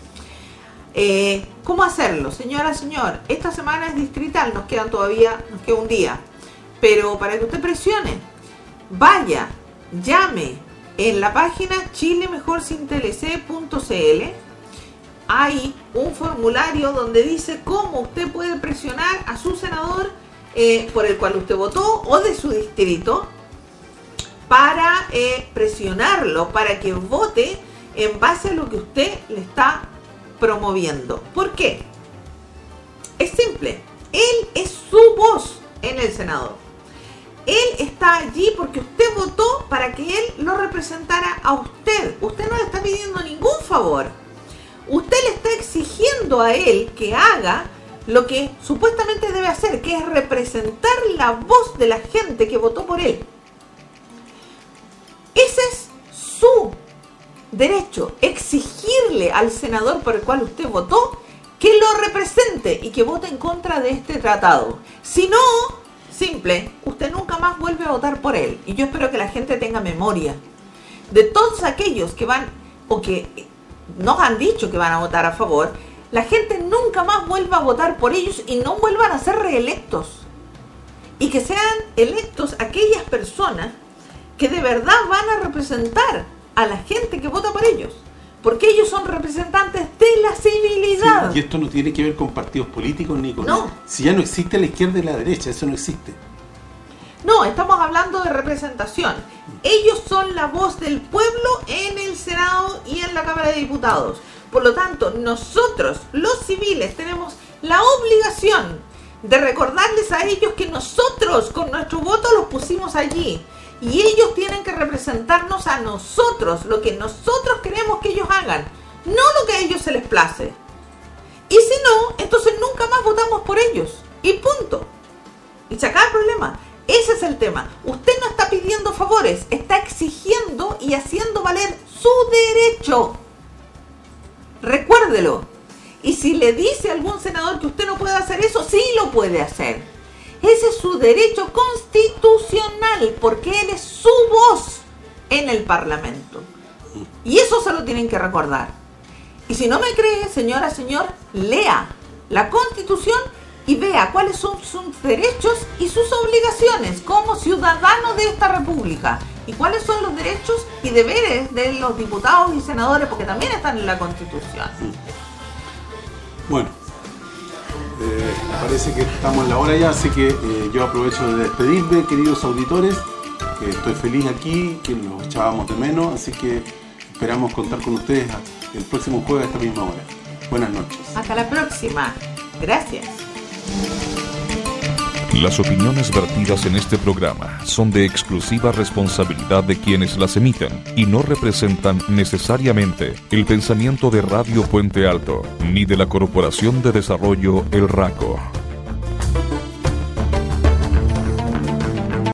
Eh, ¿Cómo hacerlo? Señora, señor, esta semana es distrital, nos quedan todavía, nos queda un día. Pero para que usted presione, vaya, llame en la página chile mejor sin t l c punto c l hay un formulario donde dice cómo usted puede presionar a su senador eh, por el cual usted votó o de su distrito para eh, presionarlo, para que vote en base a lo que usted le está promoviendo. ¿Por qué? Es simple, él es su voz en el Senado. Él está allí porque usted votó para que él lo representara a usted. Usted no le está pidiendo ningún favor. Usted le está exigiendo a él que haga lo que supuestamente debe hacer, que es representar la voz de la gente que votó por él. Ese es su derecho, exigirle al senador por el cual usted votó que lo represente y que vote en contra de este tratado. Si no, simple, usted nunca más vuelve a votar por él. Y yo espero que la gente tenga memoria de todos aquellos que van o que nos han dicho que van a votar a favor. La gente nunca más vuelva a votar por ellos y no vuelvan a ser reelectos. Y que sean electos aquellas personas que de verdad van a representar a la gente que vota por ellos. Porque ellos son representantes de la civilidad. Sí, y esto no tiene que ver con partidos políticos ni con... No. Si ya no existe la izquierda y la derecha, eso no existe. No, estamos hablando de representación. Ellos son la voz del pueblo en el Senado y en la Cámara de Diputados. Por lo tanto, nosotros, los civiles, tenemos la obligación de recordarles a ellos que nosotros, con nuestro voto, los pusimos allí. Y ellos tienen que representarnos a nosotros, lo que nosotros queremos que ellos hagan, no lo que a ellos se les place. Y si no, entonces nunca más votamos por ellos. Y punto. Y se acaba el problema. Ese es el tema. Usted no está pidiendo favores, está exigiendo y haciendo valer su derecho. Recuérdelo. Y si le dice a algún senador que usted no puede hacer eso, sí lo puede hacer. Ese es su derecho constitucional, porque él es su voz en el Parlamento. Y eso se lo tienen que recordar. Y si no me cree, señora, señor, lea la Constitución y vea cuáles son sus derechos y sus obligaciones como ciudadano de esta república. Y cuáles son los derechos y deberes de los diputados y senadores, porque también están en la Constitución. Bueno. Eh, parece que estamos en la hora ya, así que eh, yo aprovecho de despedirme, queridos auditores, que estoy feliz aquí, que nos echábamos de menos, así que esperamos contar con ustedes el próximo jueves a esta misma hora. Buenas noches. Hasta la próxima. Gracias. Las opiniones vertidas en este programa son de exclusiva responsabilidad de quienes las emiten y no representan necesariamente el pensamiento de Radio Puente Alto ni de la Corporación de Desarrollo El Raco.